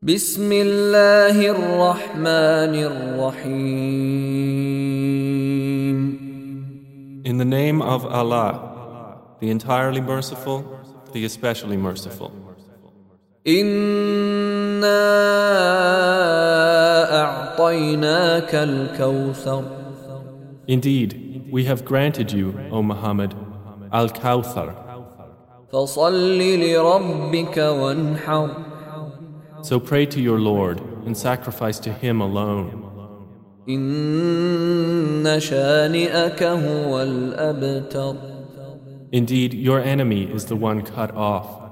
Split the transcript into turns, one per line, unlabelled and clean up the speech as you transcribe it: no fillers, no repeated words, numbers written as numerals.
بسم الله الرحمن الرحيم.
In the name of Allah, the entirely merciful, the especially merciful.
إنا أعطيناك الكوثر.
Indeed, we have granted you, O Muhammad, Al-Kawthar.
فصل لربك وانحر.
So pray to your Lord and sacrifice to Him alone.
إن شانئك هو الأبتر.
Indeed, your enemy is the one cut off.